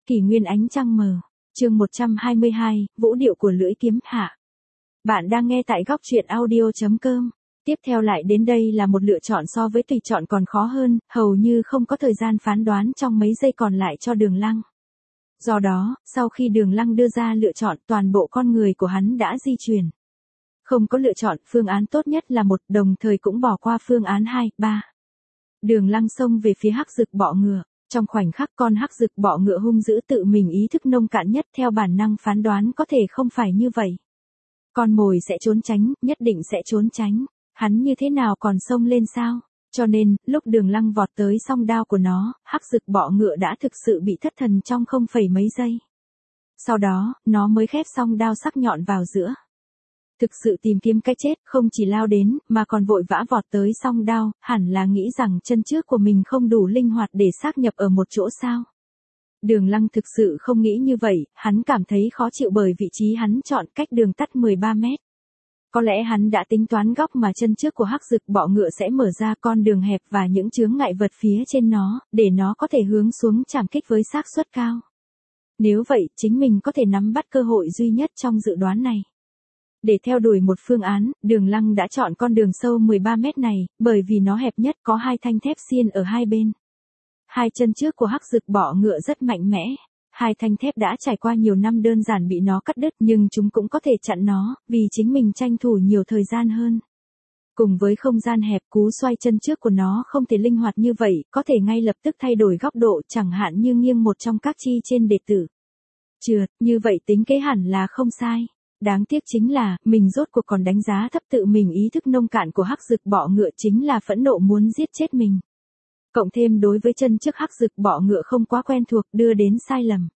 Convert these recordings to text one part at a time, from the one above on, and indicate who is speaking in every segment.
Speaker 1: Kỷ nguyên ánh trăng mờ. Chương 122, vũ điệu của lưỡi kiếm hạ. Bạn đang nghe tại góc truyện audio.com. Tiếp theo lại đến đây là một lựa chọn so với tùy chọn còn khó hơn, hầu như không có thời gian phán đoán trong mấy giây còn lại cho Đường Lăng. Do đó, sau khi Đường Lăng đưa ra lựa chọn, toàn bộ con người của hắn đã di chuyển. Không có lựa chọn, phương án tốt nhất là 1, đồng thời cũng bỏ qua phương án 2, 3. Đường Lăng xông về phía hắc dực bọ ngựa. Trong khoảnh khắc con hắc dực bọ ngựa hung dữ tự mình ý thức nông cạn nhất theo bản năng phán đoán có thể không phải như vậy. Con mồi sẽ trốn tránh, nhất định sẽ trốn tránh. Hắn như thế nào còn xông lên sao? Cho nên, lúc Đường Lăng vọt tới song đao của nó, hắc dực bọ ngựa đã thực sự bị thất thần trong không phẩy mấy giây. Sau đó, nó mới khép song đao sắc nhọn vào giữa. Thực sự tìm kiếm cái chết, không chỉ lao đến, mà còn vội vã vọt tới song đao, hẳn là nghĩ rằng chân trước của mình không đủ linh hoạt để xác nhập ở một chỗ sao. Đường Lăng thực sự không nghĩ như vậy, hắn cảm thấy khó chịu bởi vị trí hắn chọn cách đường tắt 13 mét. Có lẽ hắn đã tính toán góc mà chân trước của hắc dực bọ ngựa sẽ mở ra con đường hẹp và những chướng ngại vật phía trên nó, để nó có thể hướng xuống trảm kích với xác suất cao. Nếu vậy, chính mình có thể nắm bắt cơ hội duy nhất trong dự đoán này. Để theo đuổi một phương án, Đường Lăng đã chọn con đường sâu 13 mét này, bởi vì nó hẹp nhất, có hai thanh thép xiên ở hai bên. Hai chân trước của hắc dực bọ ngựa rất mạnh mẽ. Hai thanh thép đã trải qua nhiều năm đơn giản bị nó cắt đứt, nhưng chúng cũng có thể chặn nó, vì chính mình tranh thủ nhiều thời gian hơn. Cùng với không gian hẹp, cú xoay chân trước của nó không thể linh hoạt như vậy, có thể ngay lập tức thay đổi góc độ, chẳng hạn như nghiêng một trong các chi trên đệ tử. Trượt, như vậy tính kế hẳn là không sai. Đáng tiếc chính là, mình rốt cuộc còn đánh giá thấp tự mình ý thức nông cạn của hắc dực bọ ngựa chính là phẫn nộ muốn giết chết mình. Cộng thêm đối với chân trước hắc dực bọ ngựa không quá quen thuộc đưa đến sai lầm.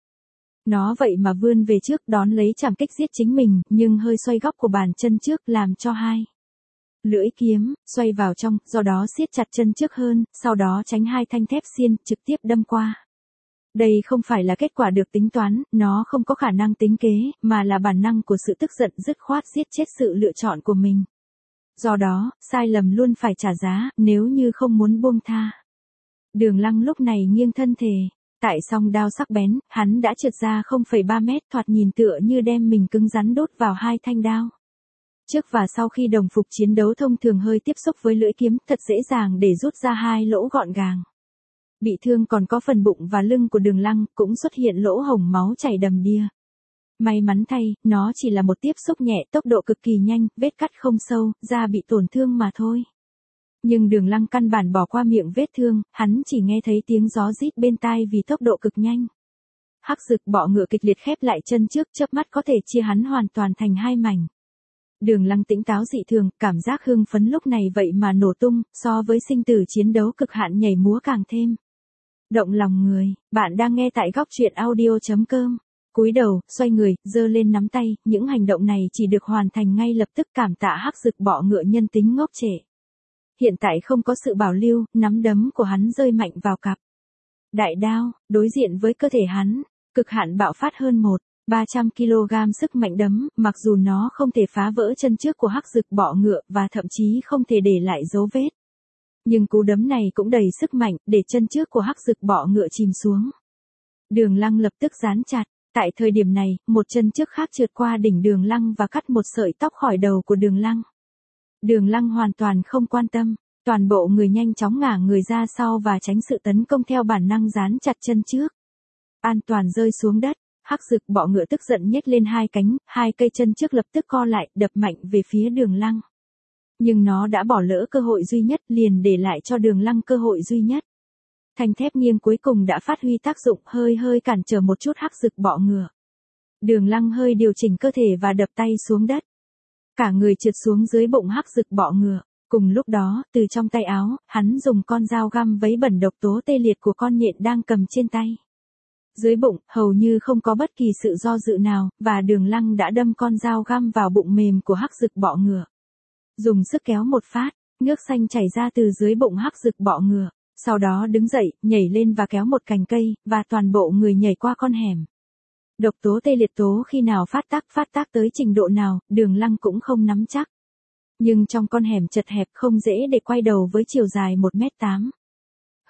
Speaker 1: Nó vậy mà vươn về trước đón lấy trảm kích giết chính mình, nhưng hơi xoay góc của bàn chân trước làm cho hai lưỡi kiếm xoay vào trong, do đó siết chặt chân trước hơn, sau đó tránh hai thanh thép xiên trực tiếp đâm qua. Đây không phải là kết quả được tính toán, nó không có khả năng tính kế, mà là bản năng của sự tức giận dứt khoát giết chết sự lựa chọn của mình. Do đó, sai lầm luôn phải trả giá, nếu như không muốn buông tha. Đường Lăng lúc này nghiêng thân thể. Tại song đao sắc bén, hắn đã trượt ra 0,3 mét, thoạt nhìn tựa như đem mình cứng rắn đốt vào hai thanh đao. Trước và sau khi đồng phục chiến đấu thông thường hơi tiếp xúc với lưỡi kiếm, thật dễ dàng để rút ra hai lỗ gọn gàng. Bị thương còn có phần bụng và lưng của Đường Lăng, cũng xuất hiện lỗ hổng máu chảy đầm đìa. May mắn thay, nó chỉ là một tiếp xúc nhẹ, tốc độ cực kỳ nhanh, vết cắt không sâu, da bị tổn thương mà thôi. Nhưng Đường Lăng căn bản bỏ qua miệng vết thương, hắn chỉ nghe thấy tiếng gió rít bên tai vì tốc độ cực nhanh. Hắc dực bọ ngựa kịch liệt khép lại chân trước, chớp mắt có thể chia hắn hoàn toàn thành hai mảnh. Đường Lăng tỉnh táo dị thường, cảm giác hưng phấn lúc này vậy mà nổ tung, so với sinh tử chiến đấu cực hạn nhảy múa càng thêm động lòng người. Bạn đang nghe tại góc truyện audio.com. Cúi đầu, xoay người, giơ lên nắm tay, những hành động này chỉ được hoàn thành ngay lập tức, cảm tạ hắc dực bọ ngựa nhân tính ngốc trệ. Hiện tại không có sự bảo lưu, nắm đấm của hắn rơi mạnh vào cặp đại đao, đối diện với cơ thể hắn, cực hạn bạo phát hơn 300 kg sức mạnh đấm, mặc dù nó không thể phá vỡ chân trước của hắc dực bọ ngựa và thậm chí không thể để lại dấu vết. Nhưng cú đấm này cũng đầy sức mạnh, để chân trước của hắc dực bọ ngựa chìm xuống. Đường Lăng lập tức dán chặt. Tại thời điểm này, một chân trước khác trượt qua đỉnh Đường Lăng và cắt một sợi tóc khỏi đầu của Đường Lăng. Đường Lăng hoàn toàn không quan tâm, toàn bộ người nhanh chóng ngả người ra sau và tránh sự tấn công theo bản năng dán chặt chân trước. An toàn rơi xuống đất, hắc dực bọ ngựa tức giận nhếch lên hai cánh, hai cây chân trước lập tức co lại, đập mạnh về phía Đường Lăng. Nhưng nó đã bỏ lỡ cơ hội duy nhất, liền để lại cho Đường Lăng cơ hội duy nhất. Thanh thép nghiêng cuối cùng đã phát huy tác dụng, hơi cản trở một chút hắc dực bọ ngựa. Đường Lăng hơi điều chỉnh cơ thể và đập tay xuống đất. Cả người trượt xuống dưới bụng hắc dực bọ ngựa. Cùng lúc đó, từ trong tay áo, hắn dùng con dao găm vấy bẩn độc tố tê liệt của con nhện đang cầm trên tay. Dưới bụng, hầu như không có bất kỳ sự do dự nào, và Đường Lăng đã đâm con dao găm vào bụng mềm của hắc dực bọ ngựa. Dùng sức kéo một phát, nước xanh chảy ra từ dưới bụng hắc dực bọ ngựa. Sau đó đứng dậy, nhảy lên và kéo một cành cây, và toàn bộ người nhảy qua con hẻm. Độc tố tê liệt tố khi nào phát tác tới trình độ nào, Đường Lăng cũng không nắm chắc. Nhưng trong con hẻm chật hẹp không dễ để quay đầu với chiều dài 1m8.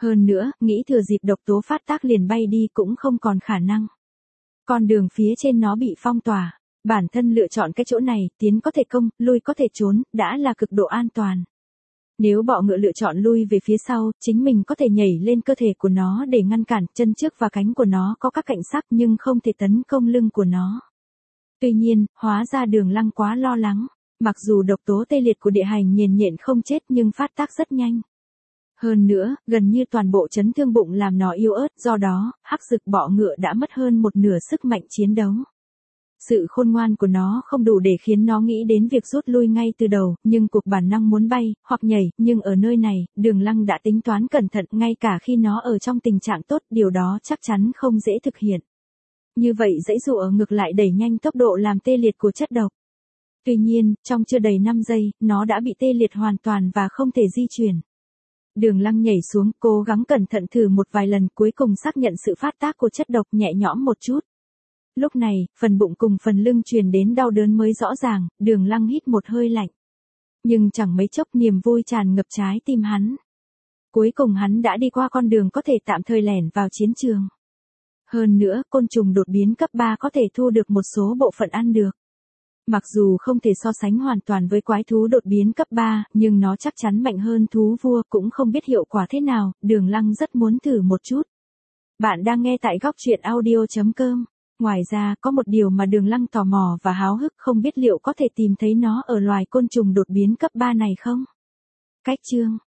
Speaker 1: Hơn nữa, nghĩ thừa dịp độc tố phát tác liền bay đi cũng không còn khả năng. Con đường phía trên nó bị phong tỏa. Bản thân lựa chọn cái chỗ này, tiến có thể công, lui có thể trốn, đã là cực độ an toàn. Nếu bọ ngựa lựa chọn lui về phía sau, chính mình có thể nhảy lên cơ thể của nó để ngăn cản, chân trước và cánh của nó có các cạnh sắc nhưng không thể tấn công lưng của nó. Tuy nhiên, hóa ra Đường Lăng quá lo lắng. Mặc dù độc tố tê liệt của địa hành nhiền nhện không chết nhưng phát tác rất nhanh. Hơn nữa, gần như toàn bộ chấn thương bụng làm nó yếu ớt, do đó, hắc dực bọ ngựa đã mất hơn một nửa sức mạnh chiến đấu. Sự khôn ngoan của nó không đủ để khiến nó nghĩ đến việc rút lui ngay từ đầu, nhưng cuộc bản năng muốn bay, hoặc nhảy, nhưng ở nơi này, Đường Lăng đã tính toán cẩn thận ngay cả khi nó ở trong tình trạng tốt, điều đó chắc chắn không dễ thực hiện. Như vậy giãy giụa ngược lại đẩy nhanh tốc độ làm tê liệt của chất độc. Tuy nhiên, trong chưa đầy 5 giây, nó đã bị tê liệt hoàn toàn và không thể di chuyển. Đường Lăng nhảy xuống, cố gắng cẩn thận thử một vài lần, cuối cùng xác nhận sự phát tác của chất độc, nhẹ nhõm một chút. Lúc này, phần bụng cùng phần lưng truyền đến đau đớn mới rõ ràng, Đường Lăng hít một hơi lạnh. Nhưng chẳng mấy chốc niềm vui tràn ngập trái tim hắn. Cuối cùng hắn đã đi qua con đường có thể tạm thời lẻn vào chiến trường. Hơn nữa, côn trùng đột biến cấp 3 có thể thu được một số bộ phận ăn được. Mặc dù không thể so sánh hoàn toàn với quái thú đột biến cấp 3, nhưng nó chắc chắn mạnh hơn thú vua, cũng không biết hiệu quả thế nào, Đường Lăng rất muốn thử một chút. Bạn đang nghe tại góc truyện audio.com. Ngoài ra, có một điều mà Đường Lăng tò mò và háo hức, không biết liệu có thể tìm thấy nó ở loài côn trùng đột biến cấp 3 này không? Cách chương